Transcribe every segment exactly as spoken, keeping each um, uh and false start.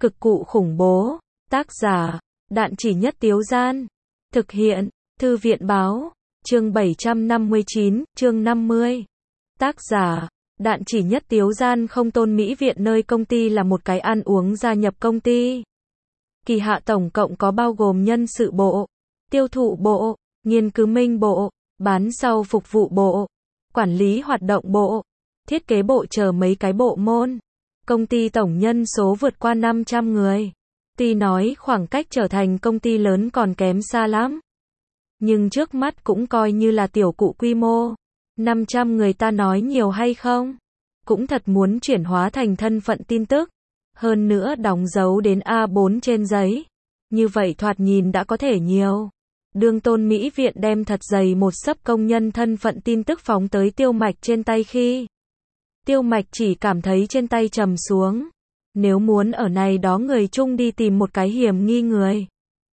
Cực cụ khủng bố. Tác giả, Đạn Chỉ Nhất Tiếu Gian. Thực hiện, Thư viện báo. Chương bảy trăm năm mươi chín, chương năm mươi. Tác giả, Đạn Chỉ Nhất Tiếu Gian. Không Tôn Mỹ Viện nơi công ty là một cái ăn uống gia nhập công ty. Kỳ hạ tổng cộng có bao gồm nhân sự bộ, tiêu thụ bộ, nghiên cứu minh bộ, bán sau phục vụ bộ, quản lý hoạt động bộ, thiết kế bộ chờ mấy cái bộ môn. Công ty tổng nhân số vượt qua năm trăm người. Tuy nói khoảng cách trở thành công ty lớn còn kém xa lắm, nhưng trước mắt cũng coi như là tiểu cụ quy mô. năm trăm người ta nói nhiều hay không? Cũng thật muốn chuyển hóa thành thân phận tin tức. Hơn nữa đóng dấu đến A bốn trên giấy. Như vậy thoạt nhìn đã có thể nhiều. Đương Tôn Mỹ Viện đem thật dày một xấp công nhân thân phận tin tức phóng tới Tiêu Mạch trên tay khi Tiêu Mạch chỉ cảm thấy trên tay trầm xuống. Nếu muốn ở này đó người chung đi tìm một cái hiểm nghi người,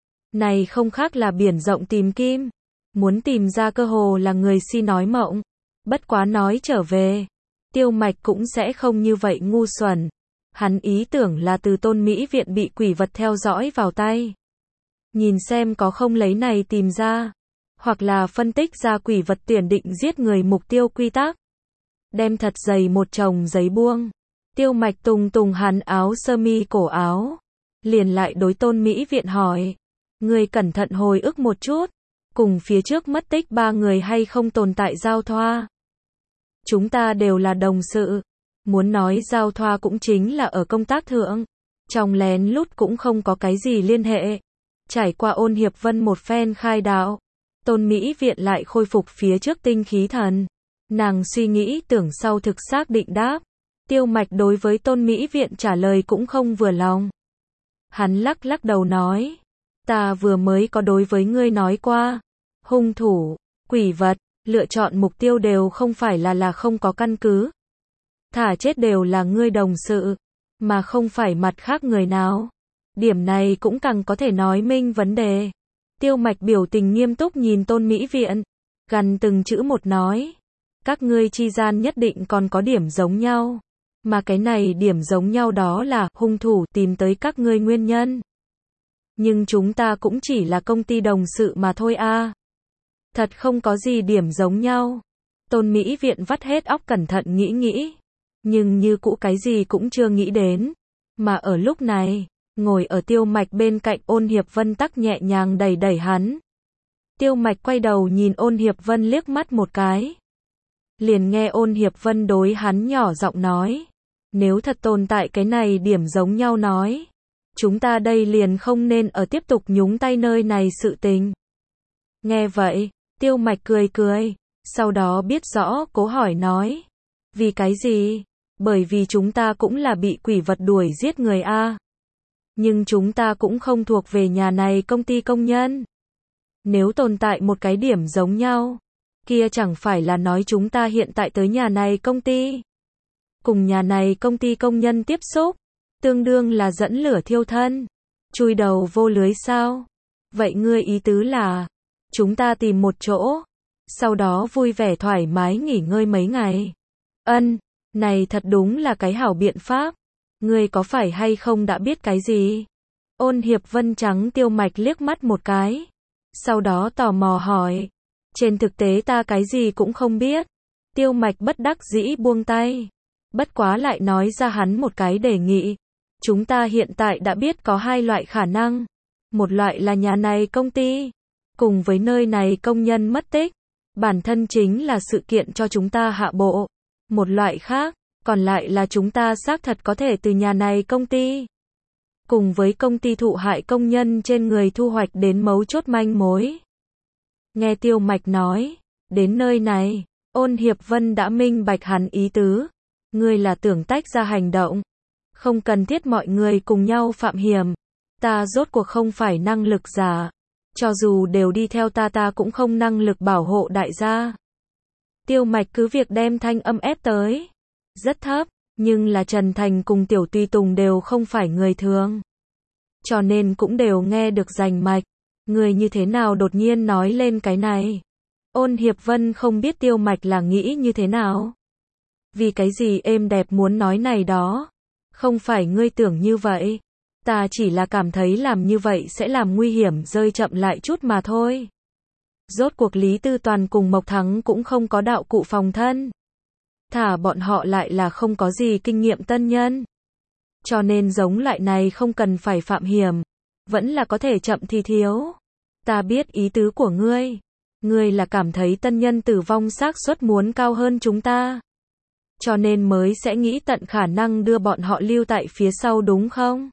này không khác là biển rộng tìm kim. Muốn tìm ra cơ hồ là người si nói mộng. Bất quá nói trở về, Tiêu Mạch cũng sẽ không như vậy ngu xuẩn. Hắn ý tưởng là từ Tôn Mỹ Viện bị quỷ vật theo dõi vào tay, nhìn xem có không lấy này tìm ra, hoặc là phân tích ra quỷ vật tuyển định giết người mục tiêu quy tắc. Đem thật dày một chồng giấy buông. Tiêu Mạch tùng tùng hắn áo sơ mi cổ áo, liền lại đối Tôn Mỹ Viện hỏi: người cẩn thận hồi ức một chút, cùng phía trước mất tích ba người hay không tồn tại giao thoa? Chúng ta đều là đồng sự. Muốn nói giao thoa cũng chính là ở công tác thượng, trong lén lút cũng không có cái gì liên hệ. Trải qua Ôn Hiệp Vân một phen khai đạo, Tôn Mỹ Viện lại khôi phục phía trước tinh khí thần. Nàng suy nghĩ tưởng sau thực xác định đáp. Tiêu Mạch đối với Tôn Mỹ Viện trả lời cũng không vừa lòng. Hắn lắc lắc đầu nói: ta vừa mới có đối với ngươi nói qua, hung thủ, quỷ vật, lựa chọn mục tiêu đều không phải là là không có căn cứ. Thả chết đều là ngươi đồng sự, mà không phải mặt khác người nào. Điểm này cũng càng có thể nói minh vấn đề. Tiêu Mạch biểu tình nghiêm túc nhìn Tôn Mỹ Viện, gần từng chữ một nói: các ngươi chi gian nhất định còn có điểm giống nhau. Mà cái này điểm giống nhau đó là hung thủ tìm tới các ngươi nguyên nhân. Nhưng chúng ta cũng chỉ là công ty đồng sự mà thôi a. À. Thật không có gì điểm giống nhau. Tôn Mỹ Viện vắt hết óc cẩn thận nghĩ nghĩ, nhưng như cũ cái gì cũng chưa nghĩ đến. Mà ở lúc này, ngồi ở Tiêu Mạch bên cạnh Ôn Hiệp Vân tắc nhẹ nhàng đẩy đẩy hắn. Tiêu Mạch quay đầu nhìn Ôn Hiệp Vân liếc mắt một cái. Liền nghe Ôn Hiệp Vân đối hắn nhỏ giọng nói: nếu thật tồn tại cái này điểm giống nhau nói, chúng ta đây liền không nên ở tiếp tục nhúng tay nơi này sự tình. Nghe vậy, Tiêu Mạch cười cười, sau đó biết rõ cố hỏi nói: vì cái gì? Bởi vì chúng ta cũng là bị quỷ vật đuổi giết người a. À. Nhưng chúng ta cũng không thuộc về nhà này công ty công nhân. Nếu tồn tại một cái điểm giống nhau, kia chẳng phải là nói chúng ta hiện tại tới nhà này công ty, cùng nhà này công ty công nhân tiếp xúc, tương đương là dẫn lửa thiêu thân, chui đầu vô lưới sao? Vậy ngươi ý tứ là, chúng ta tìm một chỗ, sau đó vui vẻ thoải mái nghỉ ngơi mấy ngày. Ân, này thật đúng là cái hảo biện pháp. Ngươi có phải hay không đã biết cái gì? Ôn Hiệp Vân trắng Tiêu Mạch liếc mắt một cái, sau đó tò mò hỏi: trên thực tế ta cái gì cũng không biết. Tiêu Mạch bất đắc dĩ buông tay. Bất quá lại nói ra hắn một cái đề nghị. Chúng ta hiện tại đã biết có hai loại khả năng. Một loại là nhà này công ty, cùng với nơi này công nhân mất tích, bản thân chính là sự kiện cho chúng ta hạ bộ. Một loại khác, còn lại là chúng ta xác thật có thể từ nhà này công ty, cùng với công ty thụ hại công nhân trên người thu hoạch đến mấu chốt manh mối. Nghe Tiêu Mạch nói, đến nơi này, Ôn Hiệp Vân đã minh bạch hắn ý tứ. Ngươi là tưởng tách ra hành động, không cần thiết mọi người cùng nhau phạm hiểm. Ta rốt cuộc không phải năng lực giả, cho dù đều đi theo ta ta cũng không năng lực bảo hộ đại gia. Tiêu Mạch cứ việc đem thanh âm ép tới rất thấp, nhưng là Trần Thành cùng Tiểu Tùy Tùng đều không phải người thường, cho nên cũng đều nghe được rành mạch. Người như thế nào đột nhiên nói lên cái này? Ôn Hiệp Vân không biết Tiêu Mạch là nghĩ như thế nào. Vì cái gì êm đẹp muốn nói này đó? Không phải ngươi tưởng như vậy. Ta chỉ là cảm thấy làm như vậy sẽ làm nguy hiểm rơi chậm lại chút mà thôi. Rốt cuộc Lý Tư Toàn cùng Mộc Thắng cũng không có đạo cụ phòng thân. Thả bọn họ lại là không có gì kinh nghiệm tân nhân. Cho nên giống loại này không cần phải phạm hiểm. Vẫn là có thể chậm thì thiếu. Ta biết ý tứ của ngươi. Ngươi là cảm thấy tân nhân tử vong xác suất muốn cao hơn chúng ta. Cho nên mới sẽ nghĩ tận khả năng đưa bọn họ lưu tại phía sau đúng không?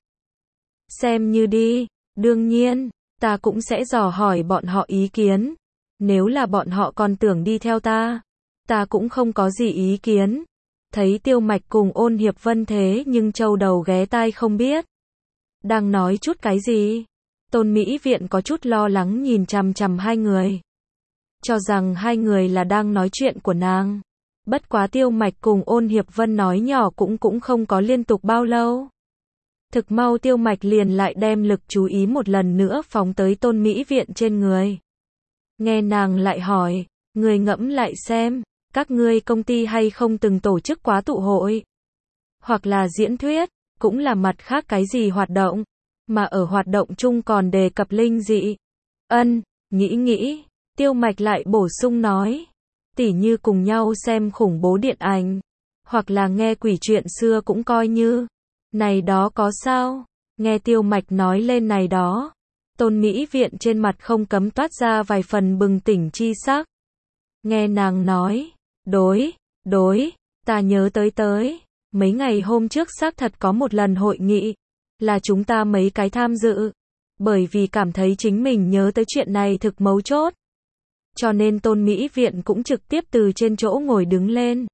Xem như đi. Đương nhiên, ta cũng sẽ dò hỏi bọn họ ý kiến. Nếu là bọn họ còn tưởng đi theo ta, ta cũng không có gì ý kiến. Thấy Tiêu Mạch cùng Ôn Hiệp Vân thế nhưng châu đầu ghé tai không biết. Đang nói chút cái gì? Tôn Mỹ Viện có chút lo lắng nhìn chằm chằm hai người. Cho rằng hai người là đang nói chuyện của nàng. Bất quá Tiêu Mạch cùng Ôn Hiệp Vân nói nhỏ cũng cũng không có liên tục bao lâu. Thực mau Tiêu Mạch liền lại đem lực chú ý một lần nữa phóng tới Tôn Mỹ Viện trên người. Nghe nàng lại hỏi, người ngẫm lại xem, các ngươi công ty hay không từng tổ chức quá tụ hội, hoặc là diễn thuyết, cũng là mặt khác cái gì hoạt động, mà ở hoạt động chung còn đề cập linh dị. Ân, nghĩ nghĩ, Tiêu Mạch lại bổ sung nói, tỉ như cùng nhau xem khủng bố điện ảnh, hoặc là nghe quỷ chuyện xưa cũng coi như. Này đó có sao? Nghe Tiêu Mạch nói lên này đó. Tôn Mỹ Viện trên mặt không cấm toát ra vài phần bừng tỉnh chi sắc. Nghe nàng nói, đối, đối, ta nhớ tới tới. Mấy ngày hôm trước xác thật có một lần hội nghị, là chúng ta mấy cái tham dự. Bởi vì cảm thấy chính mình nhớ tới chuyện này thực mấu chốt. Cho nên Tôn Mỹ Viện cũng trực tiếp từ trên chỗ ngồi đứng lên.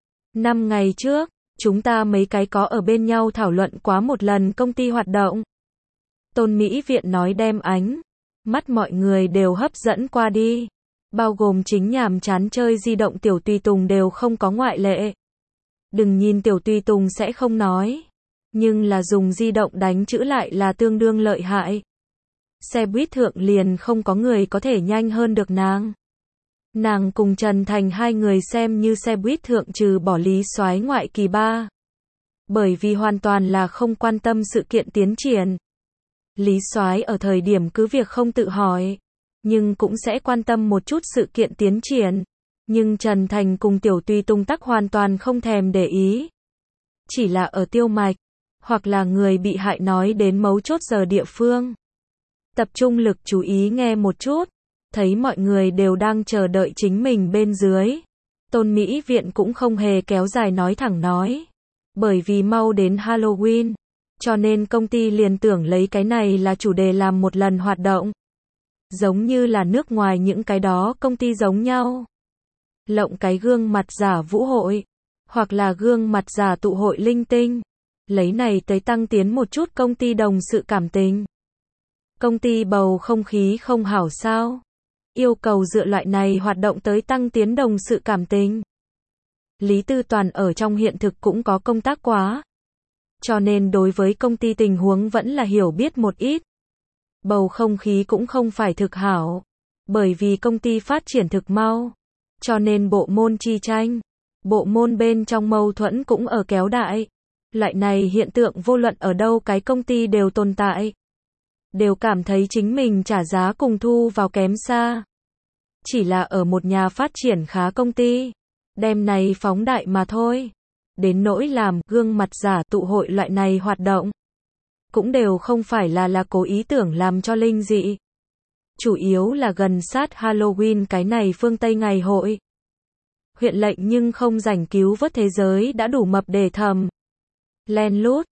Năm ngày trước, chúng ta mấy cái có ở bên nhau thảo luận quá một lần công ty hoạt động. Tôn Mỹ Viện nói đem ánh mắt mọi người đều hấp dẫn qua đi. Bao gồm chính nhàm chán chơi di động Tiểu Tùy Tùng đều không có ngoại lệ. Đừng nhìn Tiểu Tùy Tùng sẽ không nói. Nhưng là dùng di động đánh chữ lại là tương đương lợi hại. Xe buýt thượng liền không có người có thể nhanh hơn được nàng. Nàng cùng Trần Thành hai người xem như xe buýt thượng trừ bỏ Lý Soái ngoại kỳ ba. Bởi vì hoàn toàn là không quan tâm sự kiện tiến triển. Lý Soái ở thời điểm cứ việc không tự hỏi, nhưng cũng sẽ quan tâm một chút sự kiện tiến triển. Nhưng Trần Thành cùng Tiểu Tùy Tùng tắc hoàn toàn không thèm để ý. Chỉ là ở Tiêu Mạch, hoặc là người bị hại nói đến mấu chốt giờ địa phương. Tập trung lực chú ý nghe một chút, thấy mọi người đều đang chờ đợi chính mình bên dưới. Tôn Mỹ Viện cũng không hề kéo dài nói thẳng nói. Bởi vì mau đến Halloween, cho nên công ty liền tưởng lấy cái này là chủ đề làm một lần hoạt động. Giống như là nước ngoài những cái đó công ty giống nhau. Lộng cái gương mặt giả vũ hội, hoặc là gương mặt giả tụ hội linh tinh. Lấy này tới tăng tiến một chút công ty đồng sự cảm tình. Công ty bầu không khí không hảo sao? Yêu cầu dựa loại này hoạt động tới tăng tiến đồng sự cảm tình. Lý Tư Toàn ở trong hiện thực cũng có công tác quá. Cho nên đối với công ty tình huống vẫn là hiểu biết một ít. Bầu không khí cũng không phải thực hảo. Bởi vì công ty phát triển thực mau. Cho nên bộ môn chi tranh. Bộ môn bên trong mâu thuẫn cũng ở kéo đại. Loại này hiện tượng vô luận ở đâu cái công ty đều tồn tại. Đều cảm thấy chính mình trả giá cùng thu vào kém xa. Chỉ là ở một nhà phát triển khá công ty. Đem này phóng đại mà thôi. Đến nỗi làm gương mặt giả tụ hội loại này hoạt động. Cũng đều không phải là là cố ý tưởng làm cho linh dị. Chủ yếu là gần sát Halloween cái này phương Tây ngày hội. Huyện lệnh nhưng không rảnh cứu vớt thế giới đã đủ mập để thầm. Len lút,